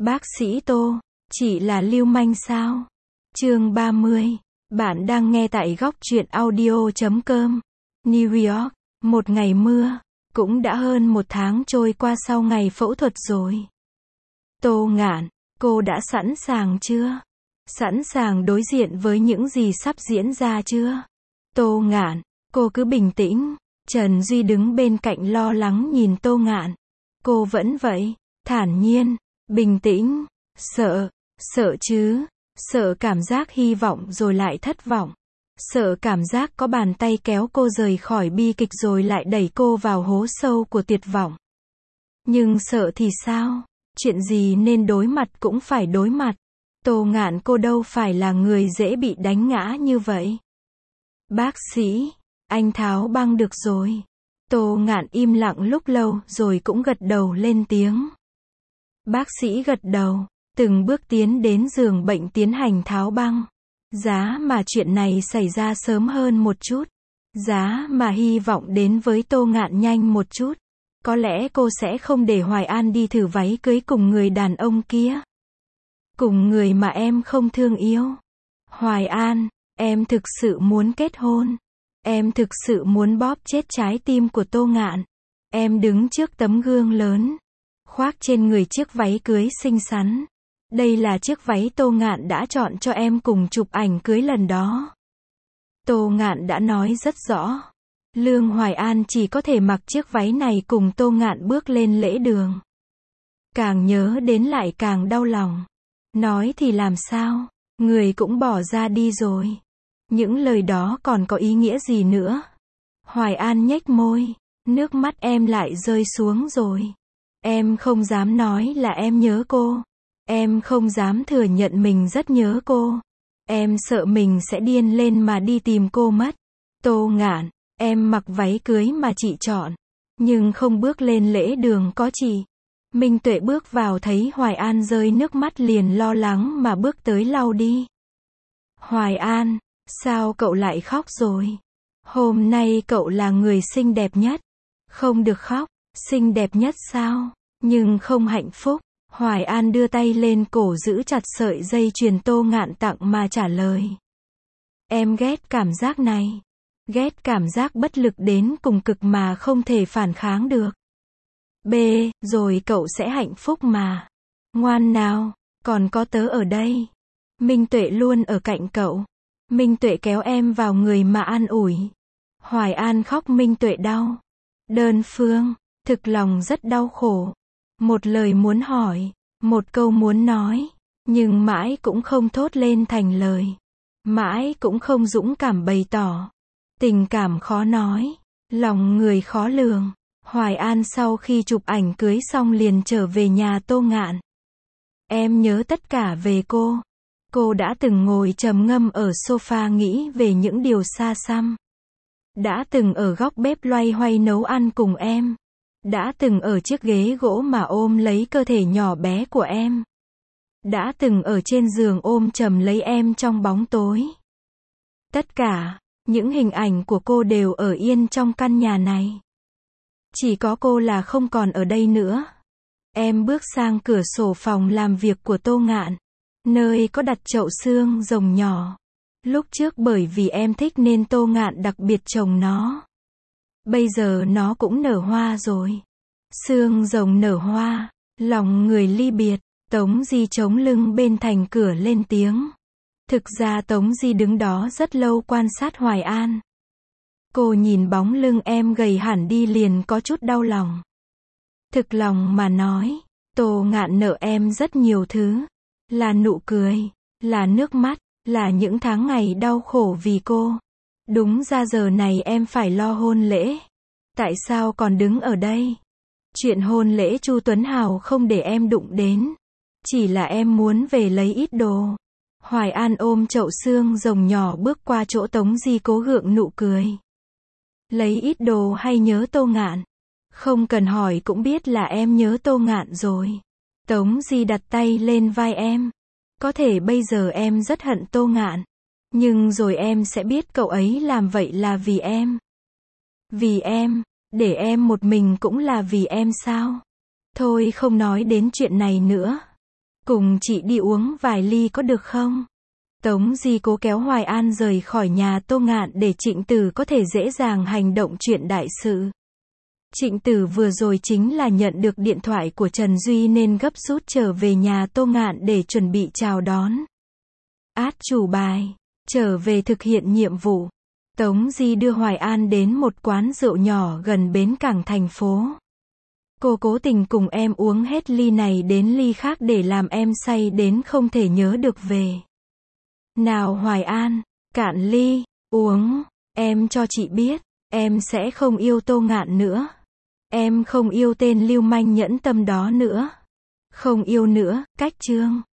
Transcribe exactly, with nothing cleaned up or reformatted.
Bác sĩ Tô, chị là lưu manh sao? Chương ba mươi. Bạn đang nghe tại góc truyện audio chấm com. New York, một ngày mưa. Cũng đã hơn một tháng trôi qua sau ngày phẫu thuật rồi. Tô Ngạn, cô đã sẵn sàng chưa? Sẵn sàng đối diện với những gì sắp diễn ra chưa? Tô Ngạn, cô cứ bình tĩnh. Trần Duy đứng bên cạnh lo lắng nhìn Tô Ngạn. Cô vẫn vậy, thản nhiên, bình tĩnh. Sợ, sợ chứ. Sợ cảm giác hy vọng rồi lại thất vọng. Sợ cảm giác có bàn tay kéo cô rời khỏi bi kịch rồi lại đẩy cô vào hố sâu của tuyệt vọng. Nhưng sợ thì sao? Chuyện gì nên đối mặt cũng phải đối mặt. Tô Ngạn, cô đâu phải là người dễ bị đánh ngã như vậy. Bác sĩ, anh tháo băng được rồi. Tô Ngạn im lặng lúc lâu rồi cũng gật đầu lên tiếng. Bác sĩ gật đầu, từng bước tiến đến giường bệnh tiến hành tháo băng. Giá mà chuyện này xảy ra sớm hơn một chút. Giá mà hy vọng đến với Tô Ngạn nhanh một chút. Có lẽ cô sẽ không để Hoài An đi thử váy cưới cùng người đàn ông kia. Cùng người mà em không thương yêu. Hoài An, em thực sự muốn kết hôn. Em thực sự muốn bóp chết trái tim của Tô Ngạn. Em đứng trước tấm gương lớn, khoác trên người chiếc váy cưới xinh xắn. Đây là chiếc váy Tô Ngạn đã chọn cho em cùng chụp ảnh cưới lần đó. Tô Ngạn đã nói rất rõ. Lương Hoài An chỉ có thể mặc chiếc váy này cùng Tô Ngạn bước lên lễ đường. Càng nhớ đến lại càng đau lòng. Nói thì làm sao, người cũng bỏ ra đi rồi. Những lời đó còn có ý nghĩa gì nữa? Hoài An nhếch môi, nước mắt em lại rơi xuống rồi. Em không dám nói là em nhớ cô. Em không dám thừa nhận mình rất nhớ cô. Em sợ mình sẽ điên lên mà đi tìm cô mất. Tô Ngạn, em mặc váy cưới mà chị chọn, nhưng không bước lên lễ đường có chị. Minh Tuệ bước vào thấy Hoài An rơi nước mắt liền lo lắng mà bước tới lau đi. Hoài An, sao cậu lại khóc rồi? Hôm nay cậu là người xinh đẹp nhất. Không được khóc, xinh đẹp nhất sao? Nhưng không hạnh phúc. Hoài An đưa tay lên cổ giữ chặt sợi dây chuyền Tô Ngạn tặng mà trả lời. Em ghét cảm giác này. Ghét cảm giác bất lực đến cùng cực mà không thể phản kháng được. B, rồi cậu sẽ hạnh phúc mà. Ngoan nào, còn có tớ ở đây. Minh Tuệ luôn ở cạnh cậu. Minh Tuệ kéo em vào người mà an ủi. Hoài An khóc, Minh Tuệ đau. Đơn phương, thực lòng rất đau khổ. Một lời muốn hỏi, một câu muốn nói, nhưng mãi cũng không thốt lên thành lời. Mãi cũng không dũng cảm bày tỏ. Tình cảm khó nói, lòng người khó lường. Hoài An sau khi chụp ảnh cưới xong liền trở về nhà Tô Ngạn. Em nhớ tất cả về cô. Cô đã từng ngồi trầm ngâm ở sofa nghĩ về những điều xa xăm. Đã từng ở góc bếp loay hoay nấu ăn cùng em. Đã từng ở chiếc ghế gỗ mà ôm lấy cơ thể nhỏ bé của em. Đã từng ở trên giường ôm chầm lấy em trong bóng tối. Tất cả, những hình ảnh của cô đều ở yên trong căn nhà này. Chỉ có cô là không còn ở đây nữa. Em bước sang cửa sổ phòng làm việc của Tô Ngạn, nơi có đặt chậu xương rồng nhỏ. Lúc trước bởi vì em thích nên Tô Ngạn đặc biệt trồng nó. Bây giờ nó cũng nở hoa rồi. Xương rồng nở hoa, lòng người ly biệt. Tống Di chống lưng bên thành cửa lên tiếng. Thực ra Tống Di đứng đó rất lâu quan sát Hoài An. Cô nhìn bóng lưng em gầy hẳn đi liền có chút đau lòng. Thực lòng mà nói, Tô Ngạn nợ em rất nhiều thứ. Là nụ cười, là nước mắt, là những tháng ngày đau khổ vì cô. Đúng ra giờ này em phải lo hôn lễ. Tại sao còn đứng ở đây? Chuyện hôn lễ Chu Tuấn Hào không để em đụng đến. Chỉ là em muốn về lấy ít đồ. Hoài An ôm chậu xương rồng nhỏ bước qua chỗ Tống Di cố gượng nụ cười. Lấy ít đồ hay nhớ Tô Ngạn? Không cần hỏi cũng biết là em nhớ Tô Ngạn rồi. Tống Di đặt tay lên vai em. Có thể bây giờ em rất hận Tô Ngạn. Nhưng rồi em sẽ biết cậu ấy làm vậy là vì em. Vì em, để em một mình cũng là vì em sao? Thôi không nói đến chuyện này nữa. Cùng chị đi uống vài ly có được không? Tống Di cố kéo Hoài An rời khỏi nhà Tô Ngạn để Trịnh Tử có thể dễ dàng hành động chuyện đại sự. Trịnh Tử vừa rồi chính là nhận được điện thoại của Trần Duy nên gấp rút trở về nhà Tô Ngạn để chuẩn bị chào đón. Át chủ bài, trở về thực hiện nhiệm vụ. Tống Di đưa Hoài An đến một quán rượu nhỏ gần bến cảng thành phố. Cô cố tình cùng em uống hết ly này đến ly khác để làm em say đến không thể nhớ được về. Nào Hoài An, cạn ly, uống, em cho chị biết, em sẽ không yêu Tô Ngạn nữa. Em không yêu tên lưu manh nhẫn tâm đó nữa. Không yêu nữa, cách chương.